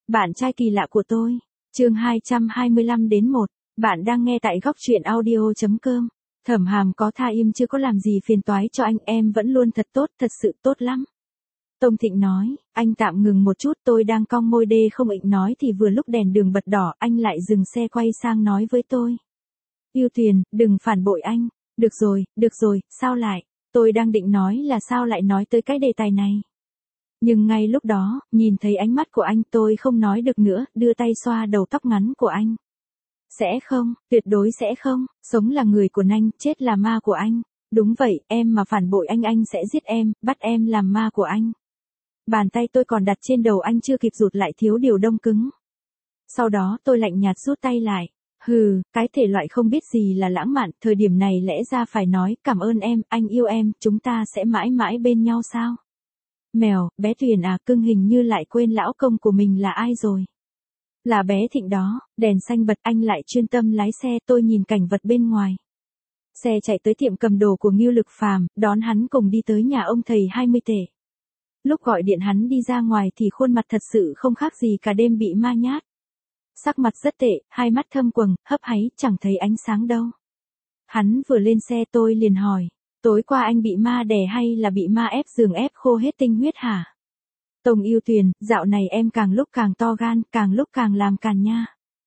Bạn trai kỳ lạ của tôi. Chương 225 đến 1. Bạn đang nghe tại góc truyện audio.com. Thẩm Hàm có tha im chưa có làm gì phiền toái cho anh, em vẫn luôn thật tốt, thật sự tốt lắm. Tông Thịnh nói, anh tạm ngừng một chút, tôi đang cong môi đê không định nói thì vừa lúc đèn đường bật đỏ, anh lại dừng xe quay sang nói với tôi. Yêu Tuyền, đừng phản bội anh. Được rồi, sao lại? Tôi đang định nói là sao lại nói tới cái đề tài này. Nhưng ngay lúc đó, nhìn thấy ánh mắt của anh tôi không nói được nữa, đưa tay xoa đầu tóc ngắn của anh. Sẽ không, tuyệt đối sẽ không, sống là người của anh, chết là ma của anh. Đúng vậy, em mà phản bội anh sẽ giết em, bắt em làm ma của anh. Bàn tay tôi còn đặt trên đầu anh chưa kịp rụt lại thiếu điều đông cứng. Sau đó tôi lạnh nhạt rút tay lại. Cái thể loại không biết gì là lãng mạn, thời điểm này lẽ ra phải nói cảm ơn em, anh yêu em, chúng ta sẽ mãi mãi bên nhau sao? Mèo, bé Tuyền à, cưng hình như lại quên lão công của mình là ai rồi. Là bé Thịnh đó, đèn xanh bật anh lại chuyên tâm lái xe, tôi nhìn cảnh vật bên ngoài. Xe chạy tới tiệm cầm đồ của Ngưu Lực Phàm, đón hắn cùng đi tới nhà ông thầy 20 tể. Lúc gọi điện hắn đi ra ngoài thì khuôn mặt thật sự không khác gì cả đêm bị ma nhát. Sắc mặt rất tệ, hai mắt thâm quầng, hấp háy, chẳng thấy ánh sáng đâu. Hắn vừa lên xe tôi liền hỏi, tối qua anh bị ma đè hay là bị ma ép giường ép khô hết tinh huyết hả? Tông Yêu Tuyền, dạo này em càng lúc càng to gan, càng lúc càng làm càn nha.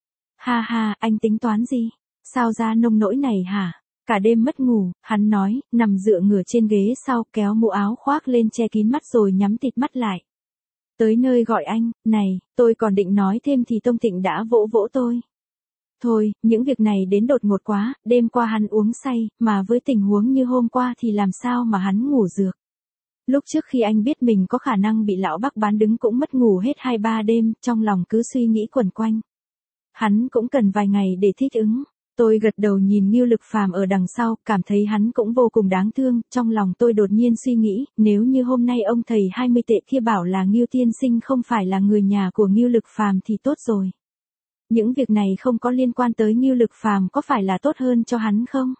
Ha, anh tính toán gì? Sao ra nông nỗi này hả? Cả đêm mất ngủ, hắn nói, nằm dựa ngửa trên ghế sau, kéo mũ áo khoác lên che kín mắt rồi nhắm tịt mắt lại. Tới nơi gọi anh, này, tôi còn định nói thêm thì Tông Thịnh đã vỗ vỗ tôi. Thôi, những việc này đến đột ngột quá, đêm qua hắn uống say, mà với tình huống như hôm qua thì làm sao mà hắn ngủ dược. Lúc trước khi anh biết mình có khả năng bị lão Bắc bán đứng cũng mất ngủ hết 2-3 đêm, trong lòng cứ suy nghĩ quẩn quanh. Hắn cũng cần vài ngày để thích ứng. Tôi gật đầu nhìn Ngưu Lực Phàm ở đằng sau, cảm thấy hắn cũng vô cùng đáng thương, trong lòng tôi đột nhiên suy nghĩ, nếu như hôm nay ông thầy 20 tệ kia bảo là Ngưu tiên sinh không phải là người nhà của Ngưu Lực Phàm thì tốt rồi. Những việc này không có liên quan tới Ngưu Lực Phàm có phải là tốt hơn cho hắn không?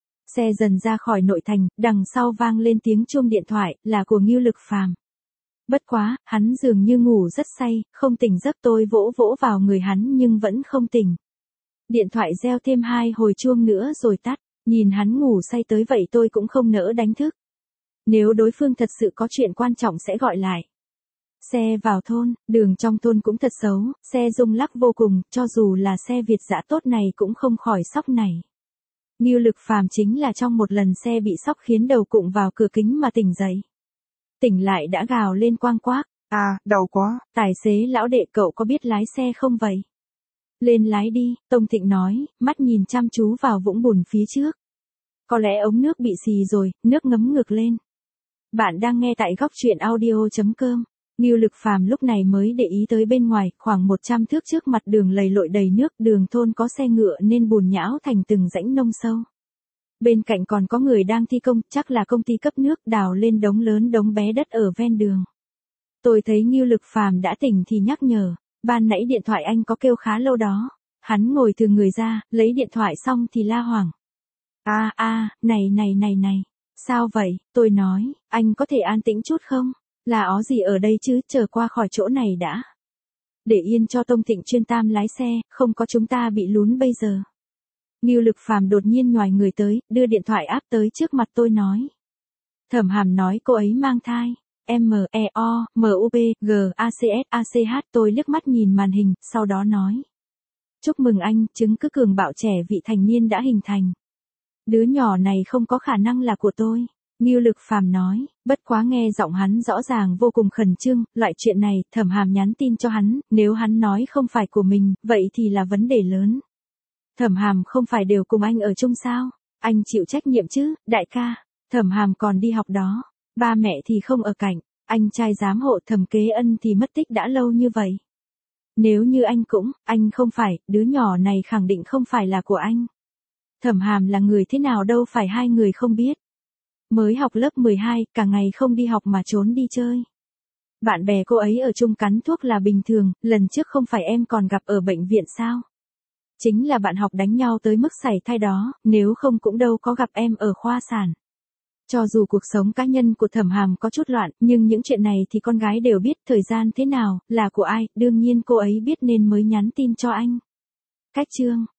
Xe dần ra khỏi nội thành, đằng sau vang lên tiếng chuông điện thoại, là của Ngưu Lực Phàm. Bất quá, hắn dường như ngủ rất say, không tỉnh giấc, tôi vỗ vỗ vào người hắn nhưng vẫn không tỉnh. Điện thoại reo thêm 2 hồi chuông nữa rồi tắt, nhìn hắn ngủ say tới vậy tôi cũng không nỡ đánh thức. Nếu đối phương thật sự có chuyện quan trọng sẽ gọi lại. Xe vào thôn, đường trong thôn cũng thật xấu, xe rung lắc vô cùng, cho dù là xe Việt dã tốt này cũng không khỏi sóc này. Ngưu Lực Phàm chính là trong một lần xe bị sóc khiến đầu cụng vào cửa kính mà tỉnh dậy. Tỉnh lại đã gào lên quang quác, đau quá. Tài xế lão đệ, cậu có biết lái xe không vậy? Lên lái đi, Tông Thịnh nói, mắt nhìn chăm chú vào vũng bùn phía trước. Có lẽ ống nước bị xì rồi, nước ngấm ngược lên. Bạn đang nghe tại góc truyện audio.com. Ngưu Lực Phàm lúc này mới để ý tới bên ngoài, khoảng 100 thước trước mặt đường lầy lội đầy nước, đường thôn có xe ngựa nên bùn nhão thành từng rãnh nông sâu. Bên cạnh còn có người đang thi công, chắc là công ty cấp nước, đào lên đống lớn đống bé đất ở ven đường. Tôi thấy Ngưu Lực Phàm đã tỉnh thì nhắc nhở, ban nãy điện thoại anh có kêu khá lâu đó. Hắn ngồi thừ người ra, lấy điện thoại xong thì la hoảng. Này, sao vậy? Tôi nói, anh có thể an tĩnh chút không? Là ó gì ở đây chứ, chờ qua khỏi chỗ này đã. Để yên cho Tông Thịnh chuyên tam lái xe, không có chúng ta bị lún bây giờ. Ngưu Lực Phàm đột nhiên nhoài người tới, đưa điện thoại áp tới trước mặt tôi nói. Thẩm Hàm nói cô ấy mang thai. MEOMUPGACSACH. Tôi liếc mắt nhìn màn hình, sau đó nói. Chúc mừng anh, chứng cứ cường bạo trẻ vị thành niên đã hình thành. Đứa nhỏ này không có khả năng là của tôi. Ngưu Lực Phàm nói, bất quá nghe giọng hắn rõ ràng vô cùng khẩn trương, loại chuyện này, Thẩm Hàm nhắn tin cho hắn, nếu hắn nói không phải của mình, vậy thì là vấn đề lớn. Thẩm Hàm không phải đều cùng anh ở chung sao? Anh chịu trách nhiệm chứ, đại ca. Thẩm Hàm còn đi học đó, ba mẹ thì không ở cạnh, anh trai giám hộ Thẩm Kế Ân thì mất tích đã lâu như vậy. Nếu như anh không phải, đứa nhỏ này khẳng định không phải là của anh. Thẩm Hàm là người thế nào đâu phải hai người không biết. Mới học lớp 12, cả ngày không đi học mà trốn đi chơi. Bạn bè cô ấy ở chung cắn thuốc là bình thường, lần trước không phải em còn gặp ở bệnh viện sao? Chính là bạn học đánh nhau tới mức sảy thai đó, nếu không cũng đâu có gặp em ở khoa sản. Cho dù cuộc sống cá nhân của Thẩm Hàm có chút loạn, nhưng những chuyện này thì con gái đều biết, thời gian thế nào, là của ai, đương nhiên cô ấy biết nên mới nhắn tin cho anh. Cách chương